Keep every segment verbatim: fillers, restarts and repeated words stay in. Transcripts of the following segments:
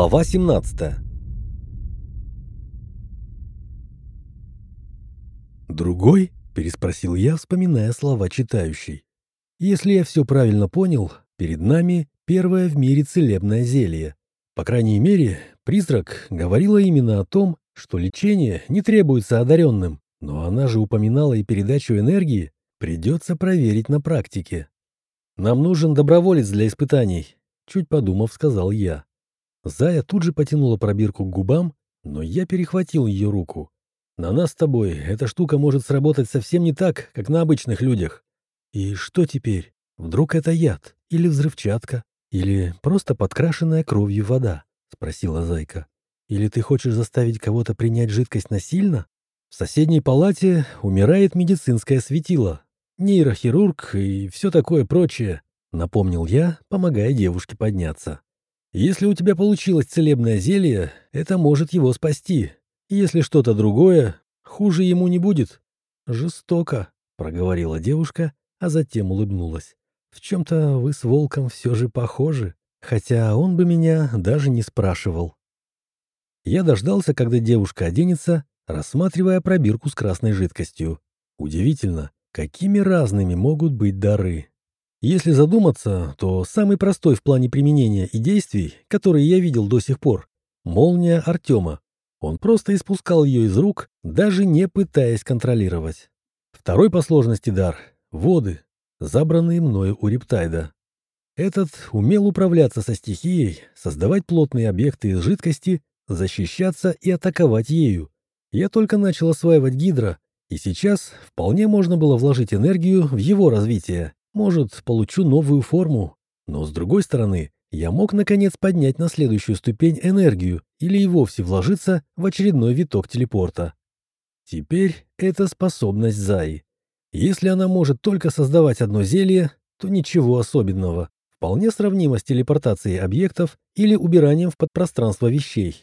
Глава семнадцатая. «Другой?» — переспросил я, вспоминая слова читающей. «Если я все правильно понял, перед нами первое в мире целебное зелье. По крайней мере, призрак говорила именно о том, что лечение не требуется одаренным, но она же упоминала и передачу энергии, придется проверить на практике. Нам нужен доброволец для испытаний», — чуть подумав, сказал я. Зая тут же потянула пробирку к губам, но я перехватил ее руку. «На нас с тобой эта штука может сработать совсем не так, как на обычных людях. И что теперь? Вдруг это яд? Или взрывчатка? Или просто подкрашенная кровью вода?» — спросила Зайка. «Или ты хочешь заставить кого-то принять жидкость насильно? В соседней палате умирает медицинское светило, нейрохирург и все такое прочее», — напомнил я, помогая девушке подняться. «Если у тебя получилось целебное зелье, это может его спасти. Если что-то другое, хуже ему не будет». «Жестоко», — проговорила девушка, а затем улыбнулась. «В чем-то вы с волком все же похожи, хотя он бы меня даже не спрашивал». Я дождался, когда девушка оденется, рассматривая пробирку с красной жидкостью. Удивительно, какими разными могут быть дары. Если задуматься, то самый простой в плане применения и действий, который я видел до сих пор, — молния Артема. Он просто испускал ее из рук, даже не пытаясь контролировать. Второй по сложности дар — воды, забранные мною у рептайда. Этот умел управляться со стихией, создавать плотные объекты из жидкости, защищаться и атаковать ею. Я только начал осваивать гидро, и сейчас вполне можно было вложить энергию в его развитие. Может, получу новую форму. Но, с другой стороны, я мог, наконец, поднять на следующую ступень энергию или и вовсе вложиться в очередной виток телепорта. Теперь это способность Заи. Если она может только создавать одно зелье, то ничего особенного. Вполне сравнимо с телепортацией объектов или убиранием в подпространство вещей.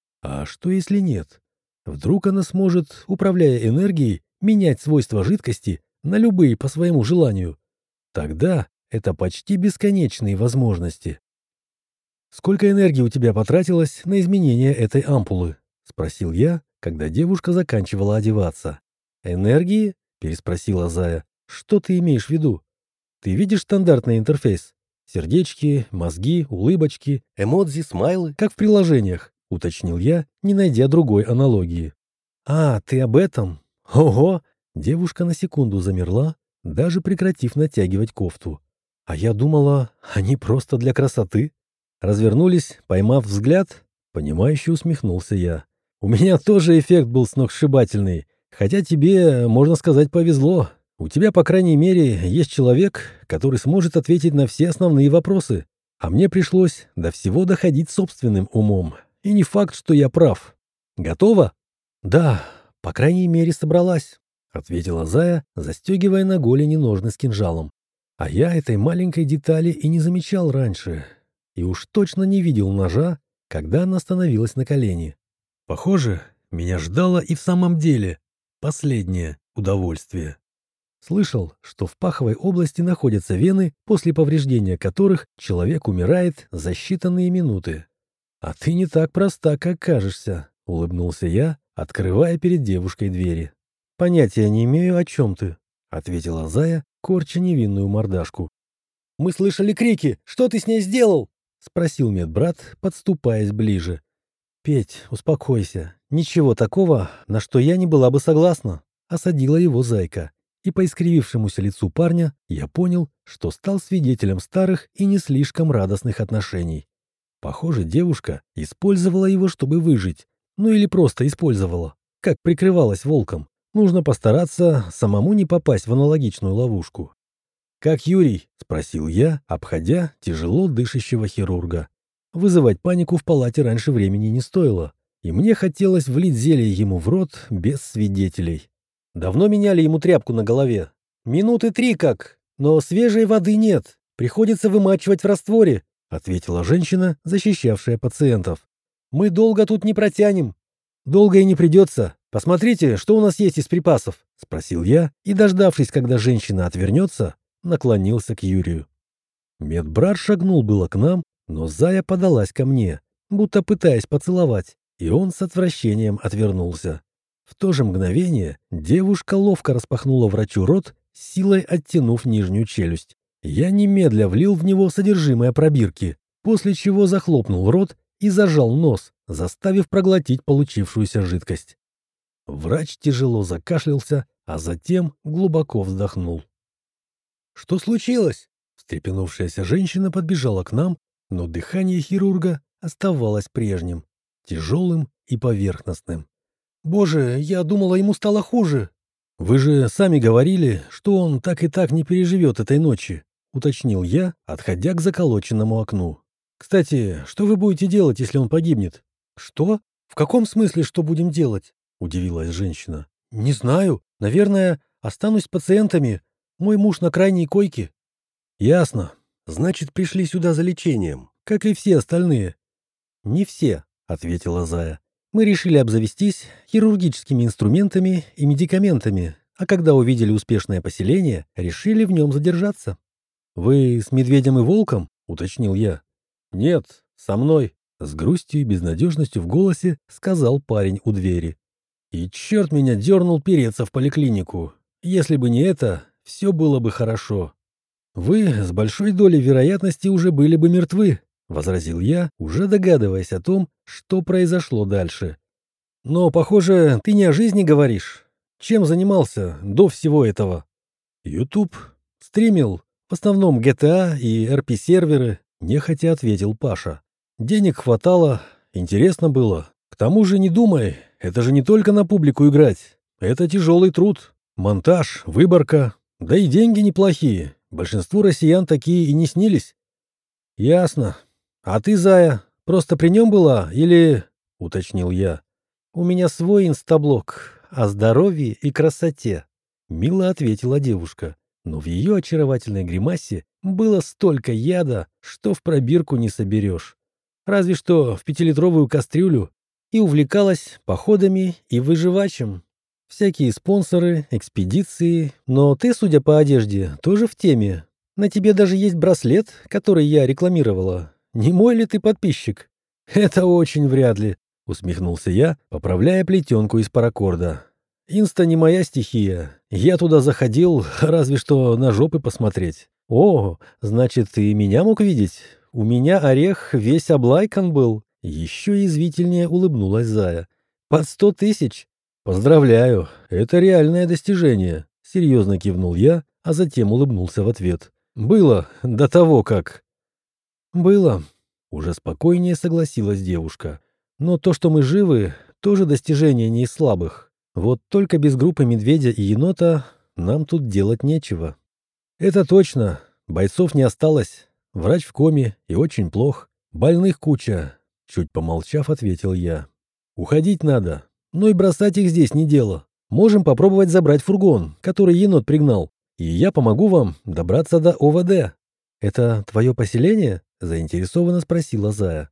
А что если нет? Вдруг она сможет, управляя энергией, менять свойства жидкости на любые по своему желанию? Тогда это почти бесконечные возможности. «Сколько энергии у тебя потратилось на изменение этой ампулы?» — спросил я, когда девушка заканчивала одеваться. «Энергии?» — переспросила Зая. «Что ты имеешь в виду? Ты видишь стандартный интерфейс? Сердечки, мозги, улыбочки, эмодзи, смайлы, как в приложениях», — уточнил я, не найдя другой аналогии. «А, ты об этом? Ого!» Девушка на секунду замерла, даже прекратив натягивать кофту. «А я думала, они просто для красоты». Развернулись, поймав взгляд, понимающе усмехнулся я. «У меня тоже эффект был сногсшибательный, хотя тебе, можно сказать, повезло. У тебя, по крайней мере, есть человек, который сможет ответить на все основные вопросы, а мне пришлось до всего доходить собственным умом. И не факт, что я прав. Готова?» «Да, по крайней мере, собралась», — ответила Зая, застегивая на голени ножны с кинжалом. А я этой маленькой детали и не замечал раньше. И уж точно не видел ножа, когда она становилась на колени. Похоже, меня ждало и в самом деле последнее удовольствие. Слышал, что в паховой области находятся вены, после повреждения которых человек умирает за считанные минуты. «А ты не так проста, как кажешься», — улыбнулся я, открывая перед девушкой двери. «Понятия не имею, о чем ты», — ответила Зая, корча невинную мордашку. «Мы слышали крики! Что ты с ней сделал?» — спросил медбрат, подступаясь ближе. «Петь, успокойся. Ничего такого, на что я не была бы согласна», — осадила его Зайка. И по искривившемуся лицу парня я понял, что стал свидетелем старых и не слишком радостных отношений. Похоже, девушка использовала его, чтобы выжить. Ну или просто использовала. Как прикрывалась волком. Нужно постараться самому не попасть в аналогичную ловушку. «Как Юрий?» — спросил я, обходя тяжело дышащего хирурга. Вызывать панику в палате раньше времени не стоило, и мне хотелось влить зелье ему в рот без свидетелей. «Давно меняли ему тряпку на голове?» «Минуты три как, но свежей воды нет. Приходится вымачивать в растворе», — ответила женщина, защищавшая пациентов. «Мы долго тут не протянем». «Долго и не придется. Посмотрите, что у нас есть из припасов», — спросил я, и, дождавшись, когда женщина отвернется, наклонился к Юрию. Медбрат шагнул было к нам, но Зая подалась ко мне. будто пытаясь поцеловать, и он с отвращением отвернулся. В то же мгновение девушка ловко распахнула врачу рот, силой оттянув нижнюю челюсть. Я немедля влил в него содержимое пробирки, после чего захлопнул рот и зажал нос, заставив проглотить получившуюся жидкость. Врач тяжело закашлялся, а затем глубоко вздохнул. «Что случилось?» Встрепенувшаяся женщина подбежала к нам, но дыхание хирурга оставалось прежним, тяжелым и поверхностным. «Боже, я думала, ему стало хуже!» «Вы же сами говорили, что он так и так не переживет этой ночи», — уточнил я, отходя к заколоченному окну. «Кстати, что вы будете делать, если он погибнет?» «Что? В каком смысле, что будем делать?» — удивилась женщина. «Не знаю. Наверное, останусь с пациентами. Мой муж на крайней койке». «Ясно. Значит, пришли сюда за лечением, как и все остальные». «Не все», — ответила Зая. «Мы решили обзавестись хирургическими инструментами и медикаментами, а когда увидели успешное поселение, решили в нем задержаться». «Вы с медведем и волком?» — уточнил я. «Нет, со мной», — с грустью и безнадежностью в голосе сказал парень у двери. «И черт меня дернул переться в поликлинику. Если бы не это, все было бы хорошо». «Вы с большой долей вероятности уже были бы мертвы», — возразил я, уже догадываясь о том, что произошло дальше. «Но, похоже, ты не о жизни говоришь. Чем занимался до всего этого?» «Ютуб. Стримил. В основном джи ти эй и эр пи-серверы», — нехотя ответил Паша. «Денег хватало, интересно было. К тому же не думай, это же не только на публику играть. Это тяжелый труд. Монтаж, выборка. Да и деньги неплохие. Большинству россиян такие и не снились». «Ясно. А ты, Зая, просто при нем была или...» — уточнил я. «У меня свой инстаблог о здоровье и красоте», — мило ответила девушка. Но в ее очаровательной гримасе было столько яда, что в пробирку не соберешь. Разве что в пятилитровую кастрюлю. И увлекалась походами и выживачем. Всякие спонсоры, экспедиции. Но ты, судя по одежде, тоже в теме. На тебе даже есть браслет, который я рекламировала. Не мой ли ты подписчик? Это очень вряд ли, усмехнулся я, поправляя плетенку из паракорда. Инста не моя стихия. Я туда заходил, разве что на жопы посмотреть. О, значит, ты и меня мог видеть? У меня орех весь облайкан был. Еще язвительнее улыбнулась Зая. Под сто тысяч? Поздравляю, это реальное достижение. Серьезно кивнул я, а затем улыбнулся в ответ. Было до того, как... Было. Уже спокойнее согласилась девушка. Но то, что мы живы, тоже достижение не из слабых. Вот только без группы медведя и енота нам тут делать нечего. Это точно. Бойцов не осталось. Врач в коме и очень плох. Больных куча. Чуть помолчав, ответил я. Уходить надо. Но и бросать их здесь не дело. Можем попробовать забрать фургон, который енот пригнал. И я помогу вам добраться до о вэ дэ. Это твое поселение? Заинтересованно спросила Зая.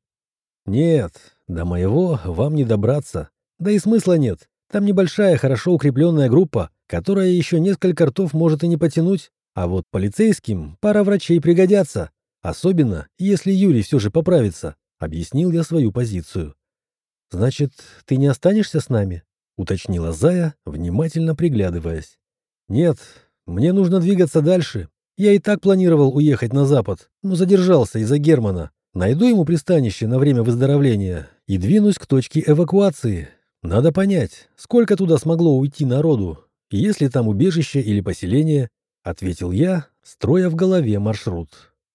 Нет, до моего вам не добраться. Да и смысла нет. Там небольшая, хорошо укрепленная группа, которая еще несколько ртов может и не потянуть. А вот полицейским пара врачей пригодятся. Особенно, если Юрий все же поправится. Объяснил я свою позицию. «Значит, ты не останешься с нами?» — уточнила Зая, внимательно приглядываясь. «Нет, мне нужно двигаться дальше. Я и так планировал уехать на запад, но задержался из-за Германа. Найду ему пристанище на время выздоровления и двинусь к точке эвакуации. Надо понять, сколько туда смогло уйти народу, и есть ли там убежище или поселение», — ответил я, строя в голове маршрут.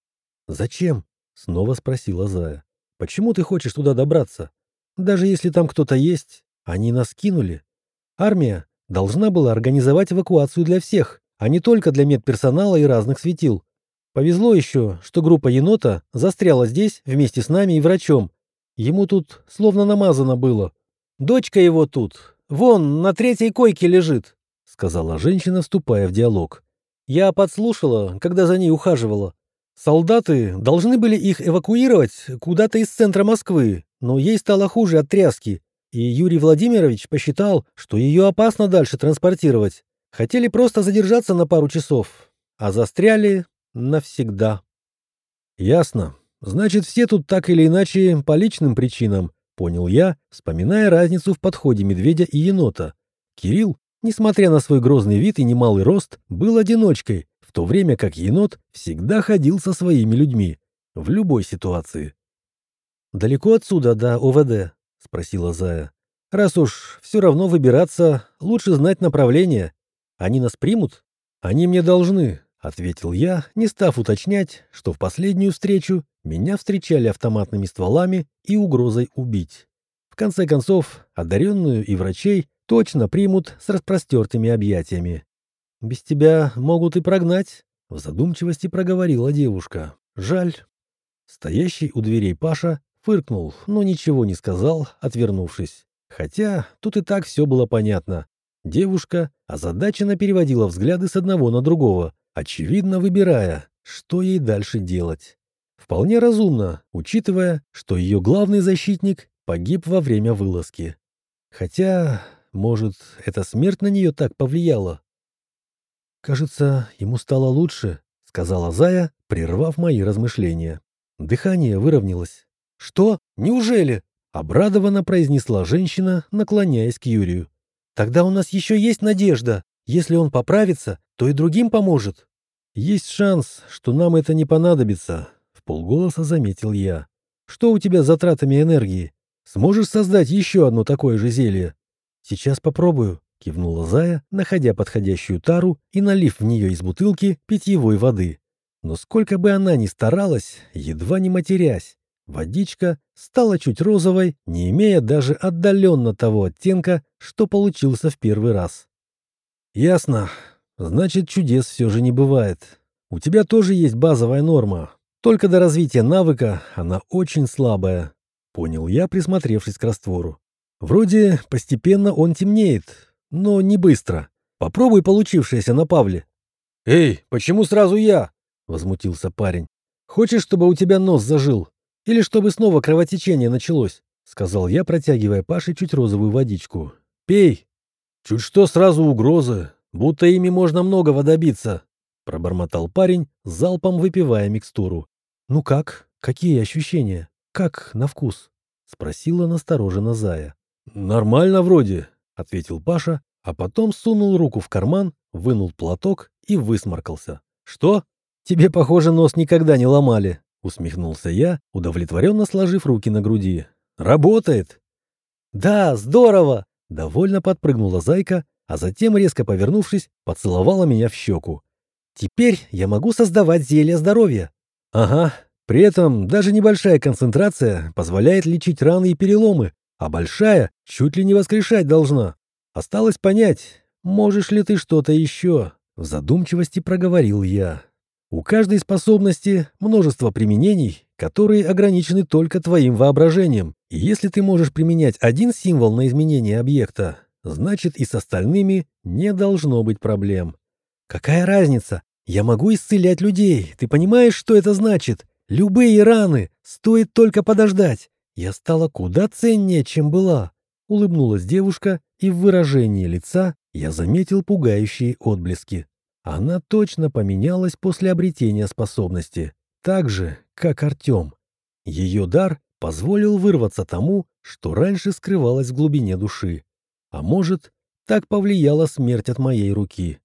«Зачем?» — снова спросила Зая. «Почему ты хочешь туда добраться? Даже если там кто-то есть, они нас кинули. Армия должна была организовать эвакуацию для всех, а не только для медперсонала и разных светил. Повезло еще, что группа енота застряла здесь вместе с нами и врачом. Ему тут словно намазано было. Дочка его тут, вон, на третьей койке лежит», — сказала женщина, вступая в диалог. «Я подслушала, когда за ней ухаживала. Солдаты должны были их эвакуировать куда-то из центра Москвы, но ей стало хуже от тряски, и Юрий Владимирович посчитал, что ее опасно дальше транспортировать. Хотели просто задержаться на пару часов, а застряли навсегда». «Ясно. Значит, все тут так или иначе по личным причинам, понял я, вспоминая разницу в подходе медведя и енота. Кирилл, несмотря на свой грозный вид и немалый рост, был одиночкой, в то время как енот всегда ходил со своими людьми, в любой ситуации. «Далеко отсюда до О В Д?» — спросила Зая. «Раз уж все равно выбираться, лучше знать направление. Они нас примут?» «Они мне должны», — ответил я, не став уточнять, что в последнюю встречу меня встречали автоматными стволами и угрозой убить. В конце концов, одаренную и врачей точно примут с распростертыми объятиями. «Без тебя могут и прогнать», — в задумчивости проговорила девушка. «Жаль». Стоящий у дверей Паша фыркнул, но ничего не сказал, отвернувшись. Хотя тут и так все было понятно. Девушка озадаченно переводила взгляды с одного на другого, очевидно выбирая, что ей дальше делать. Вполне разумно, учитывая, что ее главный защитник погиб во время вылазки. Хотя, может, эта смерть на нее так повлияла? «Кажется, ему стало лучше», — сказала Зая, прервав мои размышления. Дыхание выровнялось. «Что? Неужели?» — обрадованно произнесла женщина, наклоняясь к Юрию. «Тогда у нас еще есть надежда. Если он поправится, то и другим поможет». «Есть шанс, что нам это не понадобится», — вполголоса заметил я. «Что у тебя с затратами энергии? Сможешь создать еще одно такое же зелье?» «Сейчас попробую», — кивнула Зая, находя подходящую тару и налив в нее из бутылки питьевой воды. Но сколько бы она ни старалась, едва не матерясь, водичка стала чуть розовой, не имея даже отдаленно того оттенка, что получился в первый раз. «Ясно. Значит, чудес все же не бывает. У тебя тоже есть базовая норма. Только до развития навыка она очень слабая», — понял я, присмотревшись к раствору. «Вроде постепенно он темнеет, но не быстро. Попробуй получившееся на Павле». «Эй, почему сразу я?» — возмутился парень. «Хочешь, чтобы у тебя нос зажил? Или чтобы снова кровотечение началось?» — сказал я, протягивая Паше чуть розовую водичку. «Пей!» «Чуть что сразу угрозы, будто ими можно многого добиться», — пробормотал парень, залпом выпивая микстуру. «Ну как? Какие ощущения? Как на вкус?» — спросила настороженно Зая. «Нормально вроде», — ответил Паша, а потом сунул руку в карман, вынул платок и высморкался. «Что? Тебе, похоже, нос никогда не ломали», — усмехнулся я, удовлетворенно сложив руки на груди. «Работает!» «Да, здорово!» — довольно подпрыгнула Зайка, а затем, резко повернувшись, поцеловала меня в щеку. «Теперь я могу создавать зелье здоровья». «Ага, при этом даже небольшая концентрация позволяет лечить раны и переломы, а большая чуть ли не воскрешать должна. Осталось понять, можешь ли ты что-то еще?» В задумчивости проговорил я. «У каждой способности множество применений, которые ограничены только твоим воображением. И если ты можешь применять один символ на изменение объекта, значит и с остальными не должно быть проблем». «Какая разница? Я могу исцелять людей. Ты понимаешь, что это значит? Любые раны. Стоит только подождать. Я стала куда ценнее, чем была». Улыбнулась девушка, и в выражении лица я заметил пугающие отблески. Она точно поменялась после обретения способности, так же, как Артем. Ее дар позволил вырваться тому, что раньше скрывалось в глубине души. А может, так повлияла смерть от моей руки.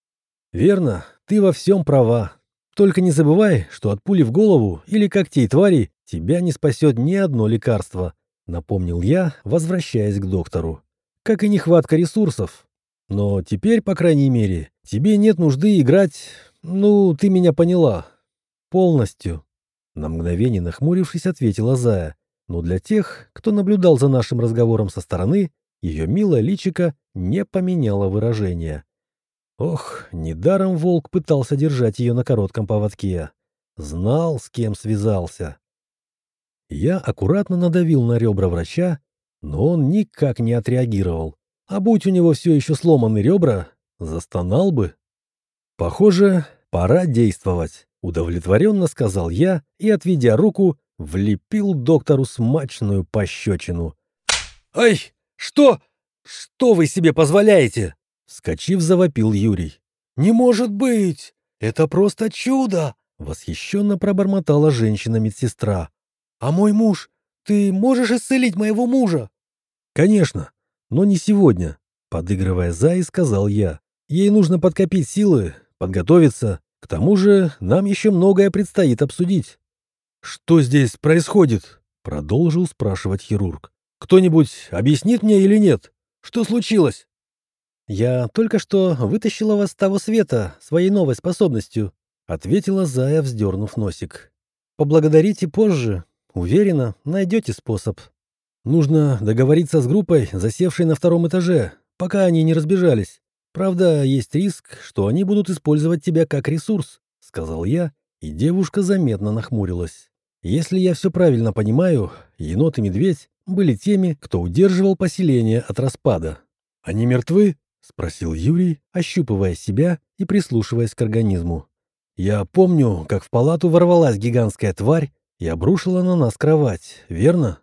«Верно, ты во всем права. Только не забывай, что от пули в голову или когтей тварей тебя не спасет ни одно лекарство», — напомнил я, возвращаясь к доктору. «Как и нехватка ресурсов. Но теперь, по крайней мере, тебе нет нужды играть... Ну, ты меня поняла. Полностью». На мгновение нахмурившись, ответила Зая. Но для тех, кто наблюдал за нашим разговором со стороны, ее милое личико не поменяло выражение. Ох, недаром волк пытался держать ее на коротком поводке. Знал, с кем связался. Я аккуратно надавил на ребра врача, но он никак не отреагировал. А будь у него все еще сломаны ребра, застонал бы. «Похоже, пора действовать», — удовлетворенно сказал я и, отведя руку, влепил доктору смачную пощечину. «Ай! Что? Что вы себе позволяете?» — вскочив, завопил Юрий. «Не может быть! Это просто чудо!» Восхищенно пробормотала женщина-медсестра. «А мой муж? Ты можешь исцелить моего мужа?» «Конечно, но не сегодня», — подыгрывая Зае, сказал я. «Ей нужно подкопить силы, подготовиться. К тому же нам еще многое предстоит обсудить». «Что здесь происходит?» — продолжил спрашивать хирург. «Кто-нибудь объяснит мне или нет? Что случилось?» «Я только что вытащила вас с того света своей новой способностью», — ответила Зая, вздернув носик. «Поблагодарите позже. Уверена, найдете способ. Нужно договориться с группой, засевшей на втором этаже, пока они не разбежались. Правда, есть риск, что они будут использовать тебя как ресурс», — сказал я, и девушка заметно нахмурилась. «Если я все правильно понимаю, енот и медведь были теми, кто удерживал поселение от распада». «Они мертвы?» — спросил Юрий, ощупывая себя и прислушиваясь к организму. «Я помню, как в палату ворвалась гигантская тварь и обрушила на нас кровать, верно?»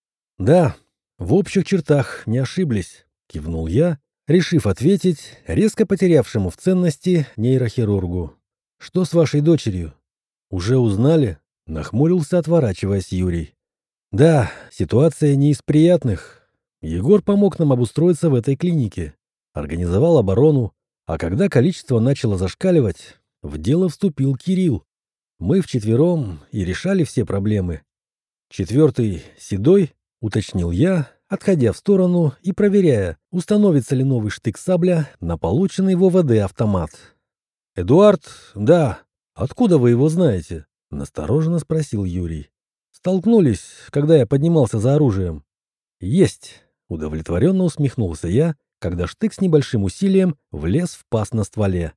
«Да, в общих чертах не ошиблись», — кивнул я, решив ответить резко потерявшему в ценности нейрохирургу. «Что с вашей дочерью?» «Уже узнали?» — нахмурился, отворачиваясь Юрий. «Да, ситуация не из приятных. Егор помог нам обустроиться в этой клинике, организовал оборону, а когда количество начало зашкаливать, в дело вступил Кирилл. Мы вчетвером и решали все проблемы. Четвертый — Седой», — уточнил я, отходя в сторону и проверяя, установится ли новый штык-сабля на полученный в ОВД автомат. «Эдуард, да. Откуда вы его знаете?» — настороженно спросил Юрий. «Столкнулись, когда я поднимался за оружием». «Есть», — удовлетворенно усмехнулся я, когда штык с небольшим усилием влез в паз на стволе.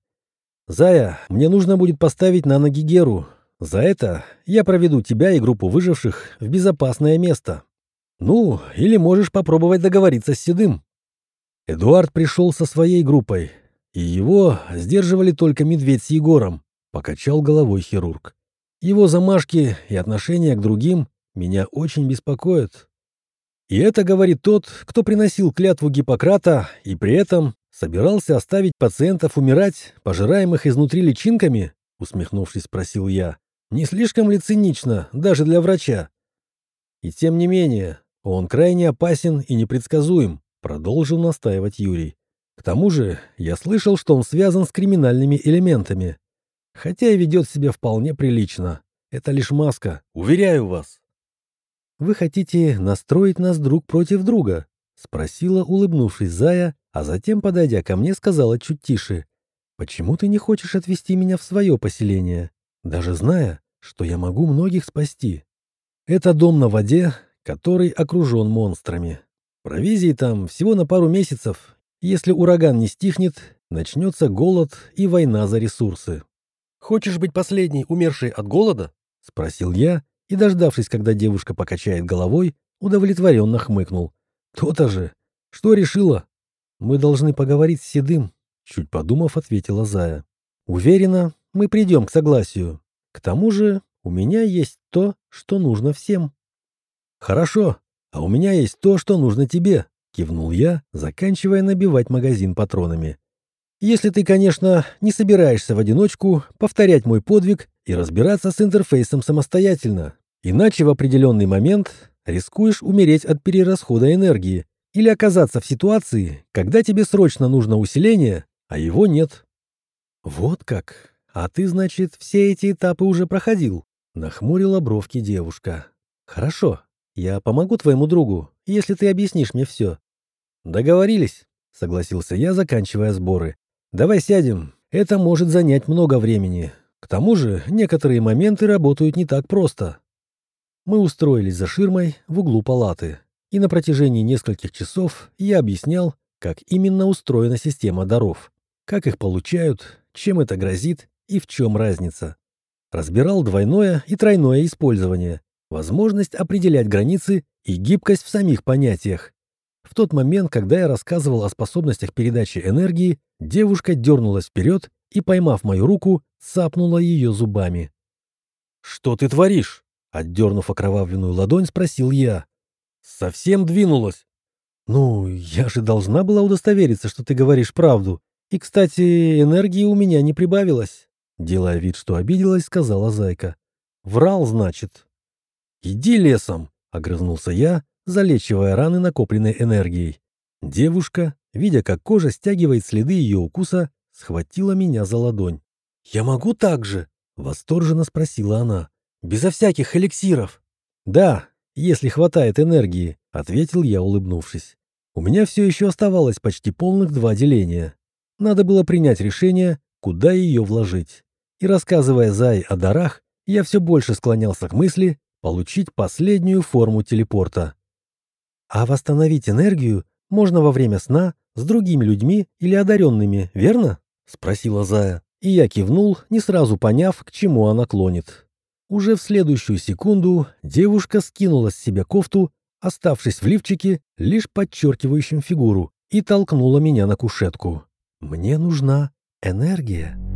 «Зая, мне нужно будет поставить на ноги Геру. За это я проведу тебя и группу выживших в безопасное место. Ну, или можешь попробовать договориться с Седым». Эдуард пришел со своей группой, и его сдерживали только Медведь с Егором, покачал головой хирург. Его замашки и отношения к другим меня очень беспокоят. И это говорит тот, кто приносил клятву Гиппократа и при этом собирался оставить пациентов умирать, пожираемых изнутри личинками, усмехнувшись, спросил я. Не слишком ли цинично даже для врача? И тем не менее, он крайне опасен и непредсказуем, продолжил настаивать Юрий. К тому же, я слышал, что он связан с криминальными элементами. Хотя и ведет себя вполне прилично. Это лишь маска, уверяю вас. «Вы хотите настроить нас друг против друга?» — спросила, улыбнувшись Зая, а затем, подойдя ко мне, сказала чуть тише. «Почему ты не хочешь отвезти меня в свое поселение, даже зная, что я могу многих спасти? Это дом на воде, который окружен монстрами. Провизии там всего на пару месяцев. Если ураган не стихнет, начнется голод и война за ресурсы». «Хочешь быть последней, умершей от голода?» — спросил я, и, дождавшись, когда девушка покачает головой, удовлетворенно хмыкнул. «То-то же! Что решила?» «Мы должны поговорить с Седым», — чуть подумав, ответила Зая. «Уверена, мы придем к согласию. К тому же у меня есть то, что нужно всем». «Хорошо, а у меня есть то, что нужно тебе», — кивнул я, заканчивая набивать магазин патронами. «Если ты, конечно, не собираешься в одиночку повторять мой подвиг и разбираться с интерфейсом самостоятельно. Иначе в определенный момент рискуешь умереть от перерасхода энергии или оказаться в ситуации, когда тебе срочно нужно усиление, а его нет». «Вот как? А ты, значит, все эти этапы уже проходил?» — нахмурила бровки девушка. «Хорошо, я помогу твоему другу, если ты объяснишь мне все». «Договорились», — согласился я, заканчивая сборы. «Давай сядем. Это может занять много времени. К тому же некоторые моменты работают не так просто». Мы устроились за ширмой в углу палаты, и на протяжении нескольких часов я объяснял, как именно устроена система даров, как их получают, чем это грозит и в чем разница. Разбирал двойное и тройное использование, возможность определять границы и гибкость в самих понятиях. В тот момент, когда я рассказывал о способностях передачи энергии, девушка дернулась вперед и, поймав мою руку, цапнула ее зубами. «Что ты творишь?» — отдернув окровавленную ладонь, спросил я. «Совсем двинулась?» «Ну, я же должна была удостовериться, что ты говоришь правду. И, кстати, энергии у меня не прибавилось. Делая вид, что обиделась, сказала Зайка. «Врал, значит». «Иди лесом», — огрызнулся я, залечивая раны накопленной энергией. Девушка, видя, как кожа стягивает следы ее укуса, схватила меня за ладонь. «Я могу так же?» — восторженно спросила она. «Безо всяких эликсиров». «Да, если хватает энергии», — ответил я, улыбнувшись. У меня все еще оставалось почти полных два деления. Надо было принять решение, куда ее вложить. И рассказывая Зае о дарах, я все больше склонялся к мысли получить последнюю форму телепорта. А восстановить энергию можно во время сна с другими людьми или одаренными, верно? Спросила Зая, и я кивнул, не сразу поняв, к чему она клонит. Уже в следующую секунду девушка скинула с себя кофту, оставшись в лифчике, лишь подчеркивающем фигуру, и толкнула меня на кушетку. «Мне нужна энергия».